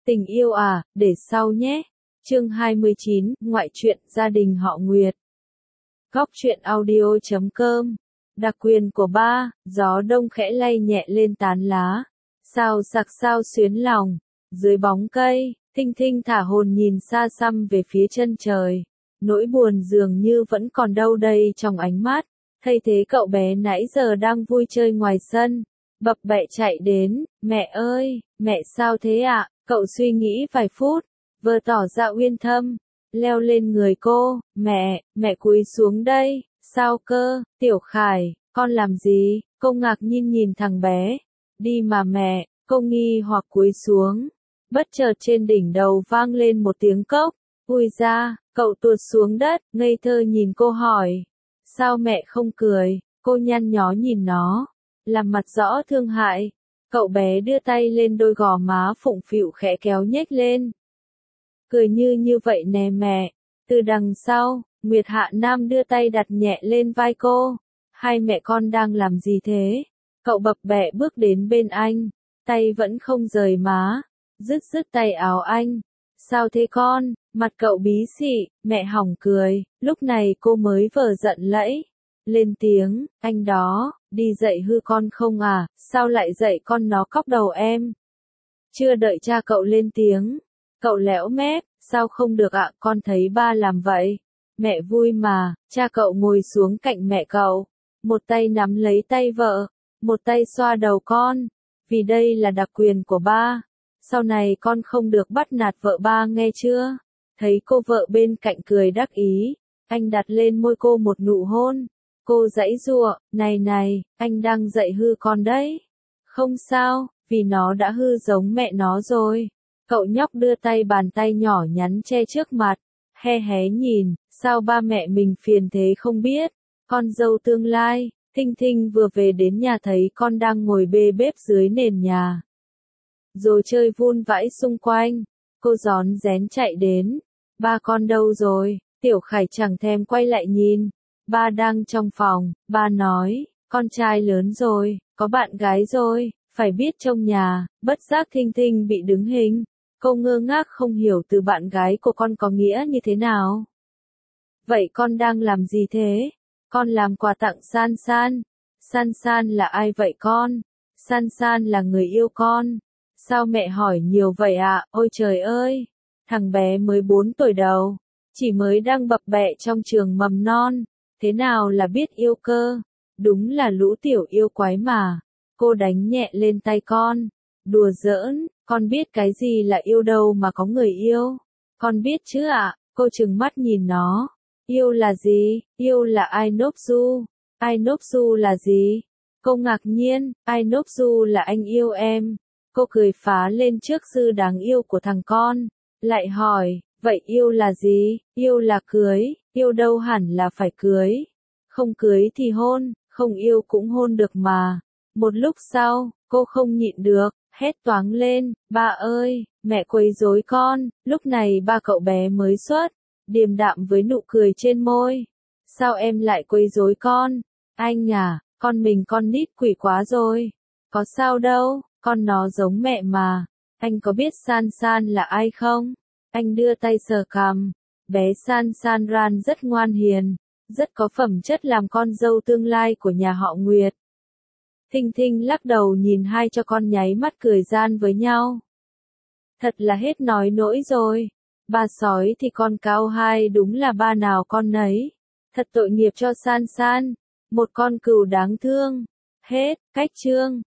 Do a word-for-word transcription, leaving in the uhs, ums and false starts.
Tình yêu à, để sau nhé. Chương hai mươi chín, ngoại truyện gia đình họ Nguyệt. Góc truyện audio chấm com. Đặc quyền của ba, gió đông khẽ lay nhẹ lên tán lá. Sao sạc sao xuyến lòng. Dưới bóng cây, Thinh Thinh thả hồn nhìn xa xăm về phía chân trời. Nỗi buồn dường như vẫn còn đâu đây trong ánh mắt. Thay thế cậu bé nãy giờ đang vui chơi ngoài sân. Bập bẹ chạy đến, mẹ ơi, mẹ sao thế ạ? Cậu suy nghĩ vài phút, vừa tỏ ra uyên thâm, leo lên người cô, mẹ, mẹ cúi xuống đây, sao cơ, Tiểu Khải, con làm gì? Cô ngạc nhiên nhìn thằng bé, đi mà mẹ, cô nghi hoặc cúi xuống, bất chợt trên đỉnh đầu vang lên một tiếng cốc, ui ra, cậu tuột xuống đất, ngây thơ nhìn cô hỏi, sao mẹ không cười? Cô nhăn nhó nhìn nó, làm mặt rõ thương hại. Cậu bé đưa tay lên đôi gò má phụng phịu khẽ kéo nhếch lên. Cười như như vậy nè mẹ. Từ đằng sau, Nguyệt Hạ Nam đưa tay đặt nhẹ lên vai cô. Hai mẹ con đang làm gì thế? Cậu bập bẹ bước đến bên anh, tay vẫn không rời má, dứt dứt tay áo anh. Sao thế con? Mặt cậu bí xị, mẹ hỏng cười. Lúc này cô mới vờ giận lẫy lên tiếng, anh đó, đi dạy hư con không à, sao lại dạy con nó cóc đầu em? Chưa đợi cha cậu lên tiếng, cậu lẽo mép, sao không được ạ, con thấy ba làm vậy. Mẹ vui mà, cha cậu ngồi xuống cạnh mẹ cậu, một tay nắm lấy tay vợ, một tay xoa đầu con, vì đây là đặc quyền của ba. Sau này con không được bắt nạt vợ ba nghe chưa? Thấy cô vợ bên cạnh cười đắc ý, anh đặt lên môi cô một nụ hôn. Cô giãy giụa, này này, anh đang dạy hư con đấy. Không sao, vì nó đã hư giống mẹ nó rồi. Cậu nhóc đưa tay bàn tay nhỏ nhắn che trước mặt, he hé nhìn, sao ba mẹ mình phiền thế không biết. Con dâu tương lai, Thinh Thinh vừa về đến nhà thấy con đang ngồi bê bếp dưới nền nhà. Rồi chơi vun vãi xung quanh, cô rón rén chạy đến. Ba con đâu rồi? Tiểu Khải chẳng thèm quay lại nhìn. Ba đang trong phòng, ba nói, con trai lớn rồi, có bạn gái rồi, phải biết trông nhà, bất giác Thinh Thinh bị đứng hình. Cô ngơ ngác không hiểu từ bạn gái của con có nghĩa như thế nào. Vậy con đang làm gì thế? Con làm quà tặng San San. San San là ai vậy con? San San là người yêu con. Sao mẹ hỏi nhiều vậy ạ? À? Ôi trời ơi! Thằng bé mới bốn tuổi đầu, chỉ mới đang bập bẹ trong trường mầm non. Thế nào là biết yêu cơ? Đúng là lũ tiểu yêu quái mà. Cô đánh nhẹ lên tay con. Đùa giỡn, con biết cái gì là yêu đâu mà có người yêu. Con biết chứ ạ, à? Cô trừng mắt nhìn nó. Yêu là gì? Yêu là I love you. I love you là gì? Cô ngạc nhiên, I love you là anh yêu em. Cô cười phá lên trước sự đáng yêu của thằng con. Lại hỏi, vậy yêu là gì? Yêu là cưới. Yêu đâu hẳn là phải cưới. Không cưới thì hôn, không yêu cũng hôn được mà. Một lúc sau, cô không nhịn được, hét toáng lên, ba ơi, mẹ quấy rối con. Lúc này ba cậu bé mới xuất, điềm đạm với nụ cười trên môi. Sao em lại quấy rối con? Anh à, con mình con nít quỷ quá rồi. Có sao đâu, con nó giống mẹ mà. Anh có biết San San là ai không? Anh đưa tay sờ cằm. Bé San San Ran rất ngoan hiền, rất có phẩm chất làm con dâu tương lai của nhà họ Nguyệt. Thinh Thinh lắc đầu nhìn hai cho con nháy mắt cười gian với nhau. Thật là hết nói nỗi rồi. Ba sói thì con cao hai đúng là ba nào con nấy. Thật tội nghiệp cho San San. Một con cừu đáng thương. Hết, cách chương.